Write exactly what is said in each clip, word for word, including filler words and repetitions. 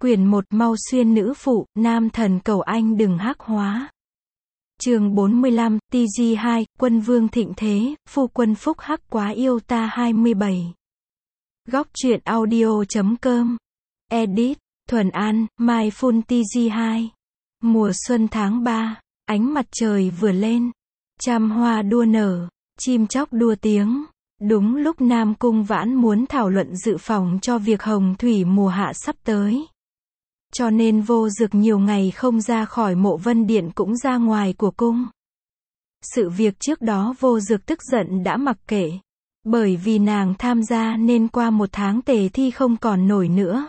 Quyển một Mau xuyên nữ phụ, nam thần cầu anh đừng hắc hóa. Chương bốn mươi lăm, T G hai, Quân vương thịnh thế, phu quân phúc hắc quá yêu ta hai mươi bảy. Góc truyện audio chấm com. Edit, Thuần An, Mai Phun T G hai. Mùa xuân tháng ba, ánh mặt trời vừa lên, trăm hoa đua nở, chim chóc đua tiếng. Đúng lúc Nam Cung Vãn muốn thảo luận dự phòng cho việc hồng thủy mùa hạ sắp tới. Cho nên Vô Dực nhiều ngày không ra khỏi Mộ Vân Điện cũng ra ngoài của cung. Sự việc trước đó Vô Dực tức giận đã mặc kệ. Bởi vì nàng tham gia nên qua một tháng tề thi không còn nổi nữa.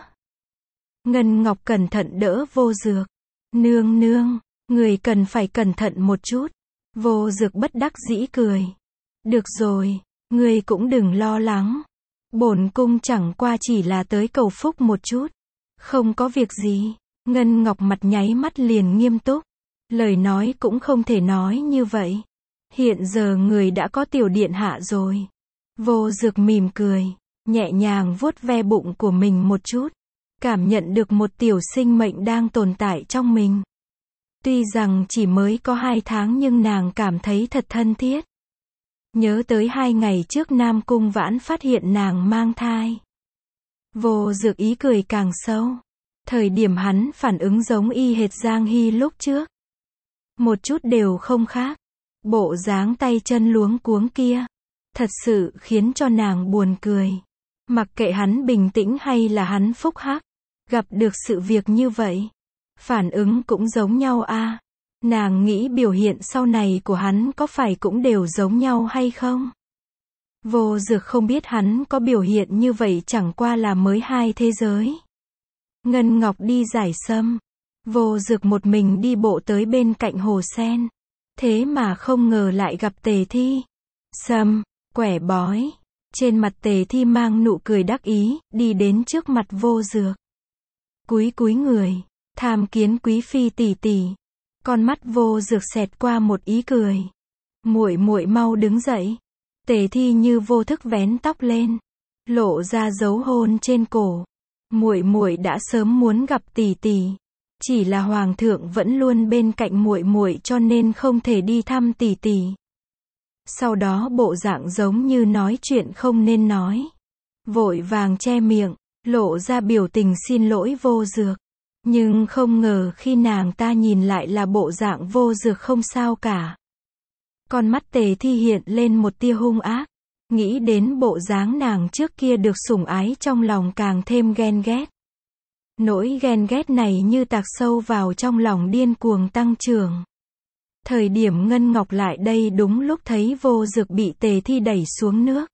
Ngân Ngọc cẩn thận đỡ Vô Dực. Nương nương, người cần phải cẩn thận một chút. Vô Dực bất đắc dĩ cười. Được rồi, người cũng đừng lo lắng. Bổn cung chẳng qua chỉ là tới cầu phúc một chút. Không có việc gì. Ngân Ngọc mặt nháy mắt liền nghiêm túc. Lời nói cũng không thể nói như vậy. Hiện giờ người đã có tiểu điện hạ rồi. Vô Dực mỉm cười, nhẹ nhàng vuốt ve bụng của mình một chút. Cảm nhận được một tiểu sinh mệnh đang tồn tại trong mình. Tuy rằng chỉ mới có hai tháng nhưng nàng cảm thấy thật thân thiết. Nhớ tới hai ngày trước Nam Cung Vãn phát hiện nàng mang thai. Vô Dực ý cười càng sâu. Thời điểm hắn phản ứng giống y hệt Giang Hy lúc trước. Một chút đều không khác. Bộ dáng tay chân luống cuống kia. Thật sự khiến cho nàng buồn cười. Mặc kệ hắn bình tĩnh hay là hắn phúc hắc. Gặp được sự việc như vậy. Phản ứng cũng giống nhau a. À. Nàng nghĩ biểu hiện sau này của hắn có phải cũng đều giống nhau hay không? Vô Dực không biết hắn có biểu hiện như vậy chẳng qua là mới hai thế giới. Ngân Ngọc đi giải sâm. Vô Dực một mình đi bộ tới bên cạnh hồ sen. Thế mà không ngờ lại gặp Tề Thi. Sâm, quẻ bói. Trên mặt Tề Thi mang nụ cười đắc ý, đi đến trước mặt Vô Dực. Cúi cúi người, tham kiến quý phi tỷ tỷ. Con mắt Vô Dực xẹt qua một ý cười. Muội muội mau đứng dậy. Tề Thi như vô thức vén tóc lên, lộ ra dấu hôn trên cổ. Muội muội đã sớm muốn gặp tỷ tỷ, chỉ là hoàng thượng vẫn luôn bên cạnh muội muội cho nên không thể đi thăm tỷ tỷ. Sau đó bộ dạng giống như nói chuyện không nên nói, vội vàng che miệng, lộ ra biểu tình xin lỗi Vô Dực. Nhưng không ngờ khi nàng ta nhìn lại là bộ dạng Vô Dực không sao cả. Con mắt Tề Thi hiện lên một tia hung ác, nghĩ đến bộ dáng nàng trước kia được sủng ái trong lòng càng thêm ghen ghét. Nỗi ghen ghét này như tạc sâu vào trong lòng điên cuồng tăng trưởng. Thời điểm Ngân Ngọc lại đây đúng lúc thấy Vô Dực bị Tề Thi đẩy xuống nước.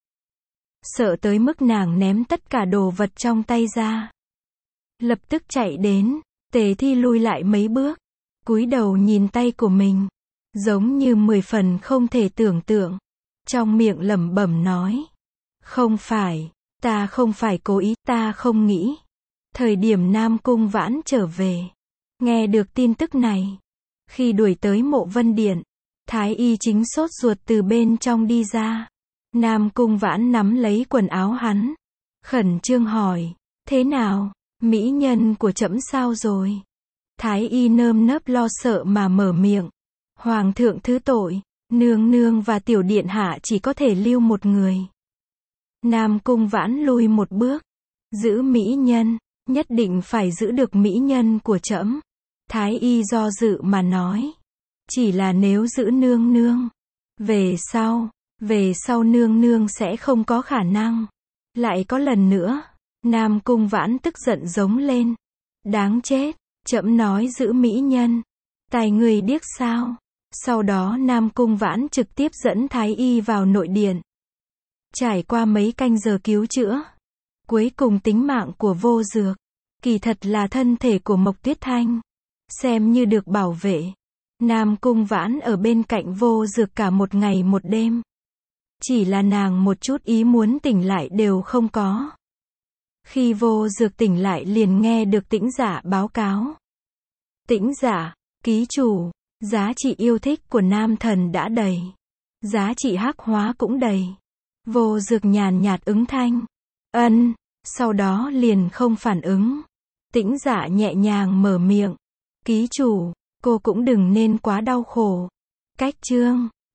Sợ tới mức nàng ném tất cả đồ vật trong tay ra. Lập tức chạy đến, Tề Thi lui lại mấy bước, cúi đầu nhìn tay của mình. Giống như mười phần không thể tưởng tượng. Trong miệng lẩm bẩm nói. Không phải, ta không phải cố ý, ta không nghĩ. Thời điểm Nam Cung Vãn trở về. Nghe được tin tức này. Khi đuổi tới Mộ Vân Điện. Thái y chính sốt ruột từ bên trong đi ra. Nam Cung Vãn nắm lấy quần áo hắn. Khẩn trương hỏi. Thế nào, mỹ nhân của trẫm sao rồi? Thái y nơm nớp lo sợ mà mở miệng. Hoàng thượng thứ tội, nương nương và tiểu điện hạ chỉ có thể lưu một người. Nam Cung Vãn lui một bước. Giữ mỹ nhân, nhất định phải giữ được mỹ nhân của trẫm. Thái y do dự mà nói. Chỉ là nếu giữ nương nương. Về sau, về sau nương nương sẽ không có khả năng. Lại có lần nữa, Nam Cung Vãn tức giận giống lên. Đáng chết, trẫm nói giữ mỹ nhân. Tài người điếc sao? Sau đó Nam Cung Vãn trực tiếp dẫn Thái y vào nội điện. Trải qua mấy canh giờ cứu chữa. Cuối cùng tính mạng của Vô Dực. Kỳ thật là thân thể của Mộc Tuyết Thanh. Xem như được bảo vệ. Nam Cung Vãn ở bên cạnh Vô Dực cả một ngày một đêm. Chỉ là nàng một chút ý muốn tỉnh lại đều không có. Khi Vô Dực tỉnh lại liền nghe được Tĩnh Giả báo cáo. Tĩnh Giả, ký chủ. Giá trị yêu thích của nam thần đã đầy. Giá trị hắc hóa cũng đầy. Vô Dực nhàn nhạt ứng thanh. Ân, sau đó liền không phản ứng. Tĩnh Dạ nhẹ nhàng mở miệng. Ký chủ, cô cũng đừng nên quá đau khổ. Cách chương